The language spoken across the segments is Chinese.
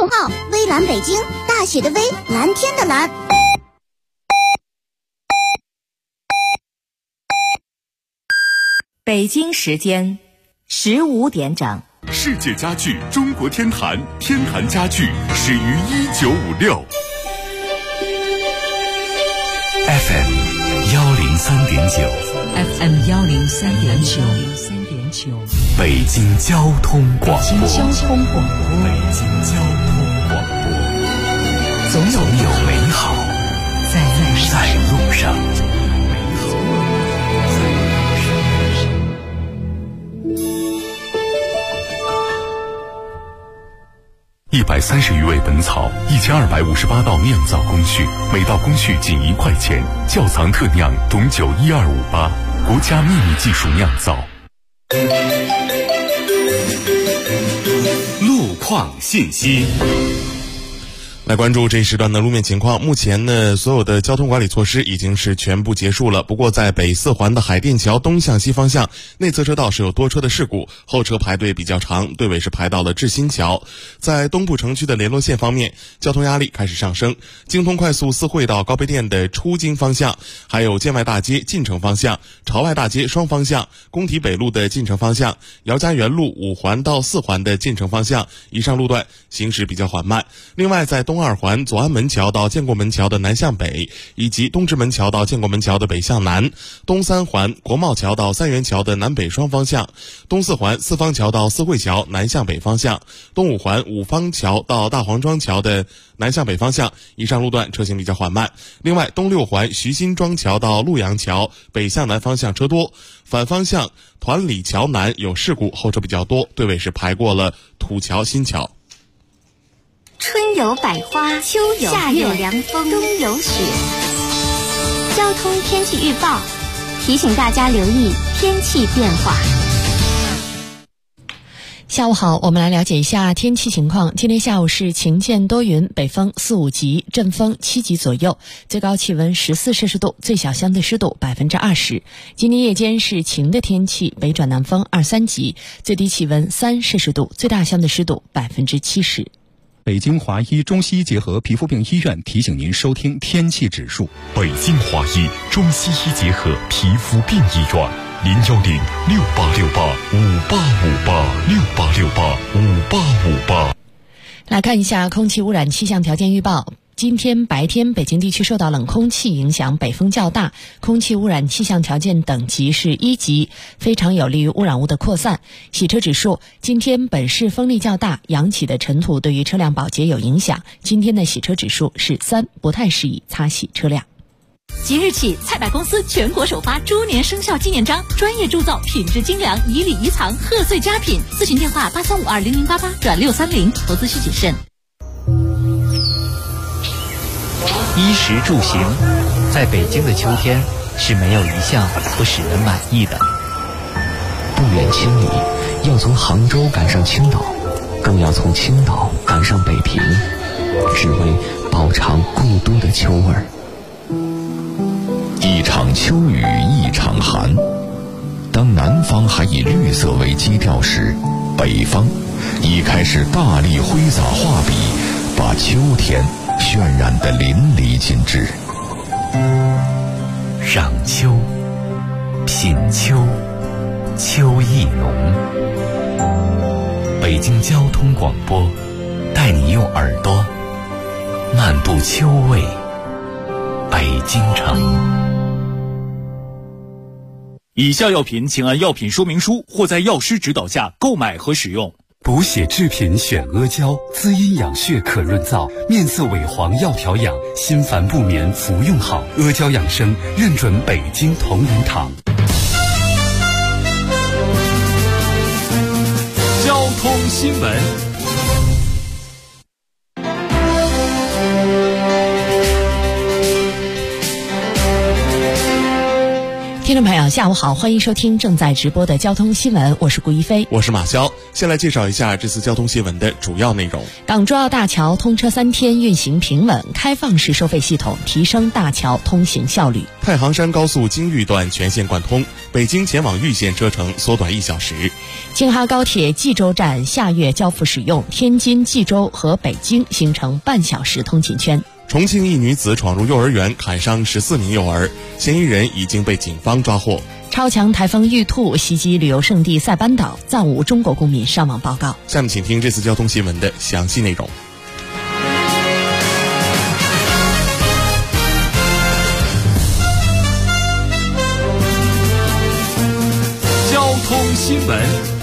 众号微蓝北京，大写的微，蓝天的蓝。 北京时间15点整。 世界家具中国天坛，天坛家具始于1956。 FM 103.9 FM 103.9 北京交通广播。 北京交通广播。总有美好在路上。130余味本草，1258道酿造工序，每道工序仅1块钱。窖藏特酿董酒12588，国家秘密技术酿造。路况信息。 来关注这一时段的路面情况。目前呢，所有的交通管理措施已经是全部结束了。不过在北四环的海淀桥东向西方向内侧车道是有多车的事故，后车排队比较长，队尾是排到了志新桥。在东部城区的联络线方面，交通压力开始上升。京通快速四惠到高碑店的出京方向，还有建外大街进城方向、朝外大街双方向、工体北路的进城方向、姚家园路5环到4环的进城方向，以上路段行驶比较缓慢。另外在东2环左安门桥到建国门桥的南向北，以及东直门桥到建国门桥的北向南，东3环国贸桥到三元桥的南北双方向，东4环四方桥到四惠桥南向北方向，东5环五方桥到大黄庄桥的南向北方向，以上路段车行比较缓慢。另外东6环徐辛庄桥到陆阳桥北向南方向车多，反方向团里桥南有事故，后车比较多，队尾是排过了土桥新桥。 春有百花，秋有夏有凉风，冬有雪。交通天气预报提醒大家留意天气变化。 下午好，我们来了解一下天气情况。今天下午是晴间多云，北风4、5级，阵风7级左右，最高气温14摄氏度，最小相对湿度20%。今天夜间是晴的天气，北转南风2、3级，最低气温3摄氏度，最大相对湿度70%。 北京华医中西医结合皮肤病医院提醒您收听天气指数。 北京华医中西医结合皮肤病医院，0868585858，68685858。 来看一下空气污染气象条件预报。今天白天，北京地区受到冷空气影响，北风较大，空气污染气象条件等级是1级，非常有利于污染物的扩散。洗车指数，今天本市风力较大，扬起的尘土对于车辆保洁有影响，今天的洗车指数是3，不太适宜擦洗车辆。 即日起，菜百公司全国首发猪年生肖纪念章，专业铸造，品质精良，以礼遗藏，贺岁佳品。咨询电话83520088转630，投资需谨慎。 衣食住行，在北京的秋天是没有一项不使人满意的。 不远千里，要从杭州赶上青岛，更要从青岛赶上北平，只为饱尝故都的秋味儿。 一场秋雨一场寒，当南方还以绿色为基调时，北方已开始大力挥洒画笔，把秋天渲染得淋漓尽致。 赏秋，品秋，秋意浓。北京交通广播带你用耳朵漫步秋味北京城。 以下药品请按药品说明书或在药师指导下购买和使用。 补血制品选阿胶，滋阴养血可润燥，面色萎黄要调养，心烦不眠服用好。阿胶养生认准北京同仁堂。 交通新闻。 天听众朋友，下午好，欢迎收听正在直播的交通新闻，我是顾一飞， 我是马潇。先来介绍一下这次交通新闻的主要内容。 港珠澳大桥通车3天运行平稳，开放式收费系统提升大桥通行效率。 太行山高速京豫段全线贯通，北京前往玉县车程缩短1小时。 京哈高铁济州站下月交付使用，天津、济州和北京形成半小时通勤圈。 重庆一女子闯入幼儿园砍伤14名幼儿，嫌疑人已经被警方抓获。 超强台风玉兔袭击旅游胜地塞班岛，暂无中国公民伤亡报告。 下面请听这次交通新闻的详细内容。 交通新闻。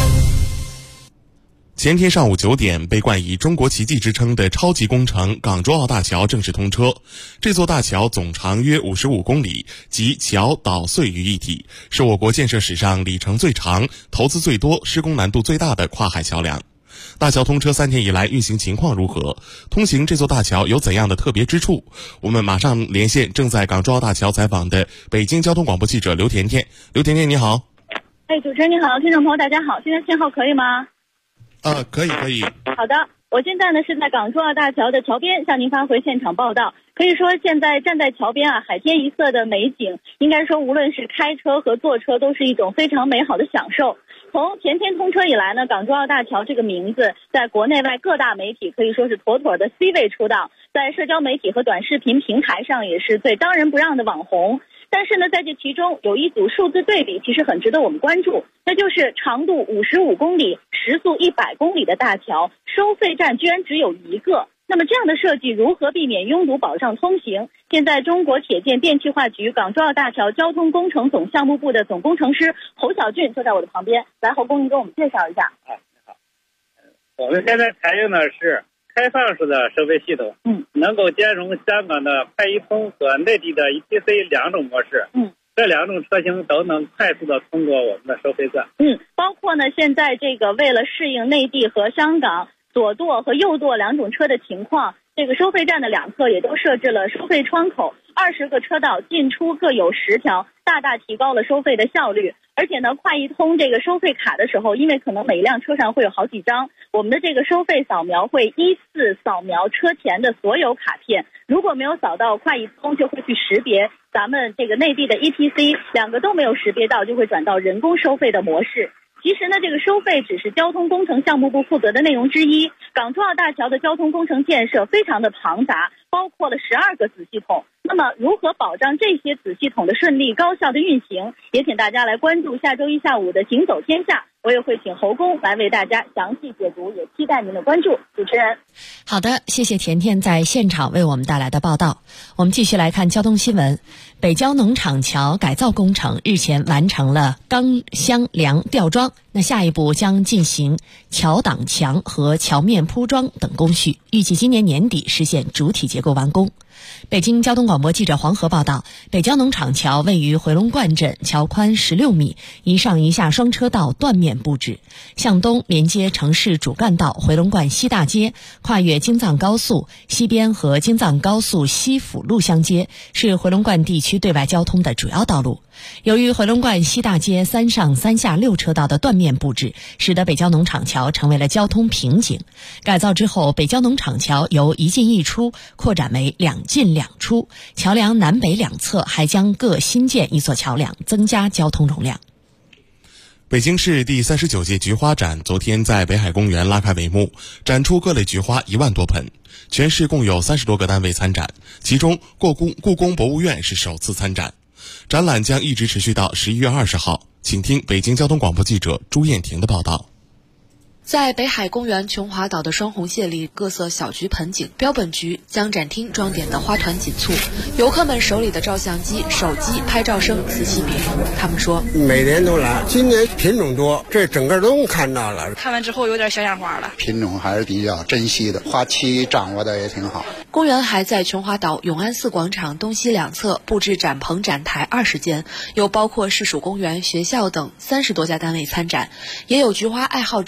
前天上午9点，被冠以中国奇迹之称的超级工程港珠澳大桥正式通车。这座大桥总长约55公里，集桥岛隧于一体，是我国建设史上里程最长、投资最多、施工难度最大的跨海桥梁。大桥通车3天以来运行情况如何？通行这座大桥有怎样的特别之处？我们马上连线正在港珠澳大桥采访的北京交通广播记者刘甜甜。刘甜甜你好。 主持人你好，听众朋友大家好，现在信号可以吗？ 可以。 好的，我现在呢是在港珠澳大桥的桥边向您发回现场报道。可以说现在站在桥边海天一色的美景，应该说无论是开车和坐车都是一种非常美好的享受。从前天通车以来呢，港珠澳大桥这个名字在国内外各大媒体可以说是妥妥的 C 位出道，在社交媒体和短视频平台上也是最当仁不让的网红。但是呢，在这其中有一组数字对比其实很值得我们关注，那就是长度55公里、时速100公里的大桥，收费站居然只有1个。那么这样的设计如何避免拥堵，保障通行？现在中国铁建电气化局港珠澳大桥交通工程总项目部的总工程师侯小俊就在我的旁边，来，侯工，你给我们介绍一下。 你好，我们现在采用的是开放式的收费系统，能够兼容香港的快一通和内地的 ETC 2种模式，这2种车型都能快速的通过我们的收费站。 包括呢，现在这个为了适应内地和香港左舵和右舵2种车的情况，这个收费站的2侧也都设置了收费窗口，20个车道进出各有10条，大大提高了收费的效率。而且呢，快一通这个收费卡的时候，因为可能每一辆车上会有好几张，我们的这个收费扫描会依次扫描车前的所有卡片，如果没有扫到快一通，就会去识别咱们这个内地的 ETC， 2个都没有识别到，就会转到人工收费的模式。其实呢，这个收费只是交通工程项目部负责的内容之一。港珠澳大桥的交通工程建设非常的庞杂，包括了12个子系统。那么如何保障这些子系统的顺利高效的运行，也请大家来关注下周一下午的行走天下，我也会请侯工来为大家详细解读，也期待您的关注。主持人， 好的，谢谢甜甜在现场为我们带来的报道。我们继续来看交通新闻。北郊农场桥改造工程日前完成了钢箱梁吊装，那下一步将进行桥挡墙和桥面铺装等工序，预计今年年底实现主体结构完工。北京交通广播记者黄河报道，北郊农场桥位于回龙观镇，桥宽16米，一上一下双车道断面布置，向东连接城市主干道回龙观西大街，跨越京藏高速，西边和京藏高速西辅路相接，是回龙观地区对外交通的主要道路。由于回龙观西大街3上3下6车道的断面布置，使得北郊农场桥成为了交通瓶颈。改造之后，北郊农场桥由1进1出扩展为2进2出，桥梁南北2侧还将各新建1座桥梁，增加交通容量。 北京市第39届菊花展昨天在北海公园拉开帷幕，展出各类菊花1万多盆，全市共有30多个单位参展，其中故宫博物院是首次参展。展览将一直持续到11月20号，请听北京交通广播记者朱艳婷的报道。 在北海公园琼华岛的双红榭里，各色小菊盆景、标本菊将展厅装点的花团锦簇，游客们手里的照相机、手机拍照声此起彼伏。他们说， 每年都来，今年品种多，这整个都看到了。 看完之后有点小眼花了， 品种还是比较珍惜的，花期掌握的也挺好。 公园还在琼华岛永安寺广场东西2侧布置展棚展台20间，有包括市属公园、学校等30多家单位参展，也有菊花爱好者的品种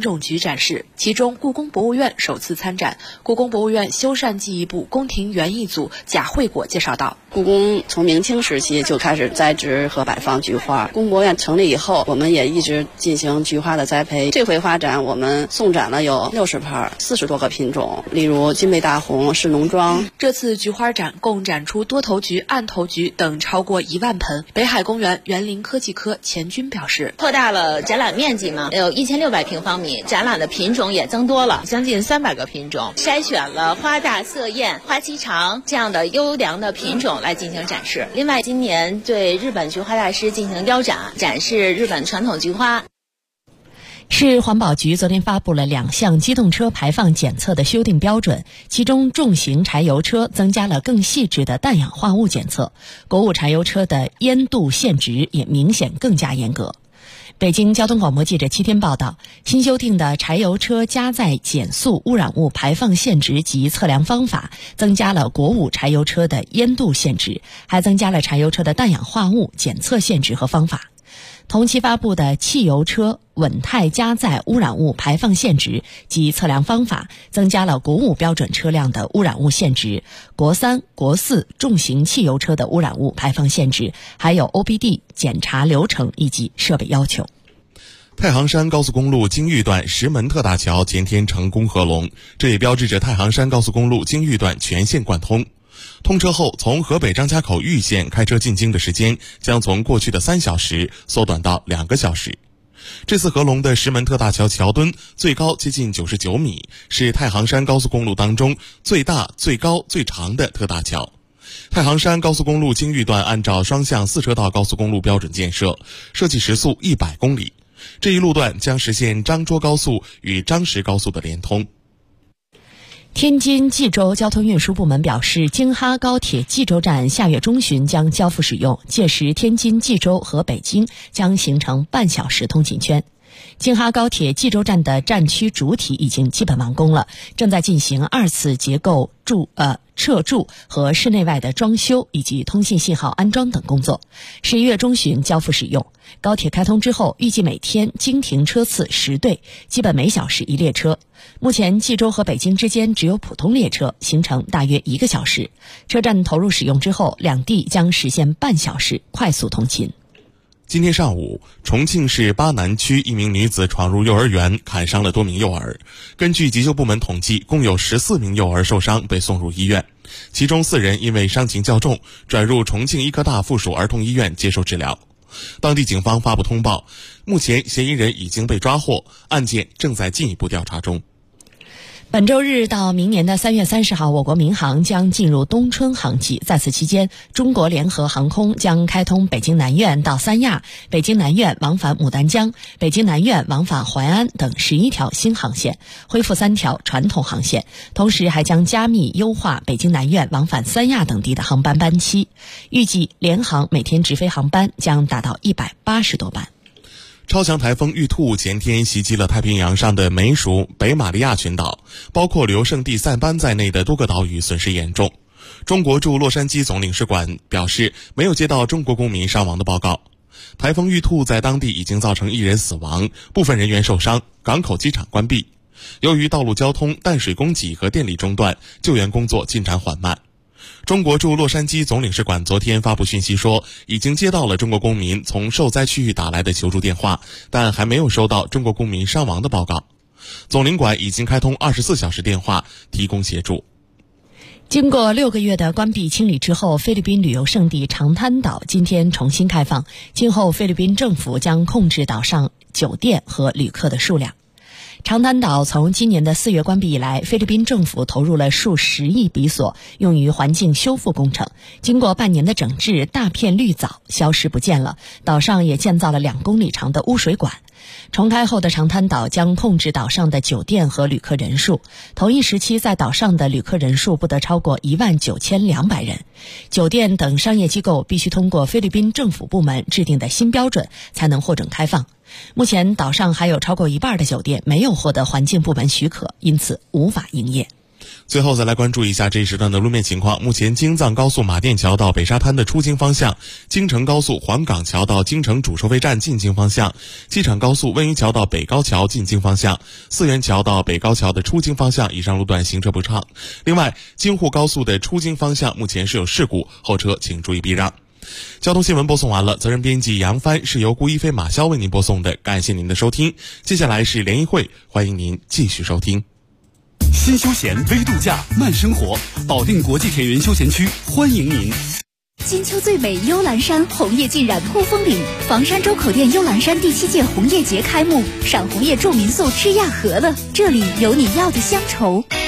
种局展示，其中故宫博物院首次参展。故宫博物院修缮技艺部宫廷园艺组贾惠果介绍道： 故宫从明清时期就开始栽植和摆放菊花，故宫博物院成立以后，我们也一直进行菊花的栽培。这回花展我们送展了有60盆，40多个品种，例如金贝大红、是农庄。 这次菊花展共展出多头菊、暗头菊等超过1万盆。北海公园园林科技科钱军表示， 扩大了展览面积嘛，有1600平方米，展览的品种也增多了，将近300个品种，筛选了花大色艳、花期长这样的优良的品种来进行展示。另外，今年对日本菊花大师进行邀展，展示日本传统菊花。 市环保局昨天发布了2项机动车排放检测的修订标准，其中重型柴油车增加了更细致的氮氧化物检测，国五柴油车的烟度限值也明显更加严格。北京交通广播记者7天报道，新修订的柴油车加载减速污染物排放限值及测量方法，增加了国五柴油车的烟度限值，还增加了柴油车的氮氧化物检测限值和方法。同期发布的汽油车稳态加载污染物排放限值及测量方法，增加了国五标准车辆的污染物限值、国3、国4重型汽油车的污染物排放限值，还有 OBD 检查流程以及设备要求。 太行山高速公路京豫段石门特大桥前天成功合龙，这也标志着太行山高速公路京豫段全线贯通。通车后，从河北张家口玉县开车进京的时间将从过去的3小时缩短到2个小时。这次合龙的石门特大桥桥墩最高接近99米，是太行山高速公路当中最大、最高、最长的特大桥。太行山高速公路京豫段按照双向4车道高速公路标准建设，设计时速100公里。这一路段将实现张涿高速与张石高速的连通。 天津蓟州交通运输部门表示，京哈高铁蓟州站下月中旬将交付使用，届时天津、蓟州和北京将形成半小时通勤圈。京哈高铁蓟州站的站区主体已经基本完工了，正在进行2次结构撤柱和室内外的装修以及通信信号安装等工作，11月中旬交付使用。高铁开通之后，预计每天经停车次10对，基本每小时1列车。目前蓟州和北京之间只有普通列车，行程大约1个小时。车站投入使用之后，两地将实现半小时快速通勤。 今天上午，重庆市巴南区一名女子闯入幼儿园，砍伤了多名幼儿。根据急救部门统计，共有14名幼儿受伤被送入医院，其中4人因为伤情较重，转入重庆医科大附属儿童医院接受治疗。当地警方发布通报，目前嫌疑人已经被抓获，案件正在进一步调查中。 本周日到明年的3月30号，我国民航将进入冬春航季。在此期间，中国联合航空将开通北京南苑到三亚、北京南苑往返牡丹江、北京南苑往返淮安等11条新航线，恢复3条传统航线，同时还将加密优化北京南苑往返三亚等地的航班班期。预计联航每天直飞航班将达到180多班。 超强台风玉兔前天袭击了太平洋上的美属北马利亚群岛，包括旅游胜地塞班在内的多个岛屿损失严重。中国驻洛杉矶总领事馆表示，没有接到中国公民伤亡的报告。台风玉兔在当地已经造成1人死亡，部分人员受伤，港口机场关闭。由于道路交通、淡水供给和电力中断，救援工作进展缓慢。中国驻洛杉矶总领事馆昨天发布讯息说，已经接到了中国公民从受灾区域打来的求助电话，但还没有收到中国公民伤亡的报告。总领馆已经开通24小时电话提供协助。 经过6个月的关闭清理之后，菲律宾旅游胜地长滩岛今天重新开放，今后菲律宾政府将控制岛上酒店和旅客的数量。长滩岛从今年的4月关闭以来，菲律宾政府投入了数10亿比索用于环境修复工程。经过半年的整治，大片绿藻消失不见了，岛上也建造了2公里长的污水管。重开后的长滩岛将控制岛上的酒店和旅客人数，同一时期在岛上的旅客人数不得超过19200人。酒店等商业机构必须通过菲律宾政府部门制定的新标准才能获准开放。目前岛上还有超过1半的酒店没有获得环境部门许可，因此无法营业。 最后再来关注一下这一时段的路面情况。目前京藏高速马甸桥到北沙滩的出京方向，京承高速黄岗桥到京承主收费站进京方向，机场高速温榆桥到北高桥进京方向，四元桥到北高桥的出京方向以上路段行车不畅。另外，京沪高速的出京方向目前是有事故，后车请注意避让。交通新闻播送完了，责任编辑杨帆，是由顾一飞、马潇为您播送的，感谢您的收听。接下来是联谊会，欢迎您继续收听。 新休闲微度假慢生活，保定国际田园休闲区欢迎您。 金秋最美幽兰山，红叶浸染扑风岭。房山周口店幽兰山第7届红叶节开幕，赏红叶住民宿吃亚和了，这里有你要的乡愁。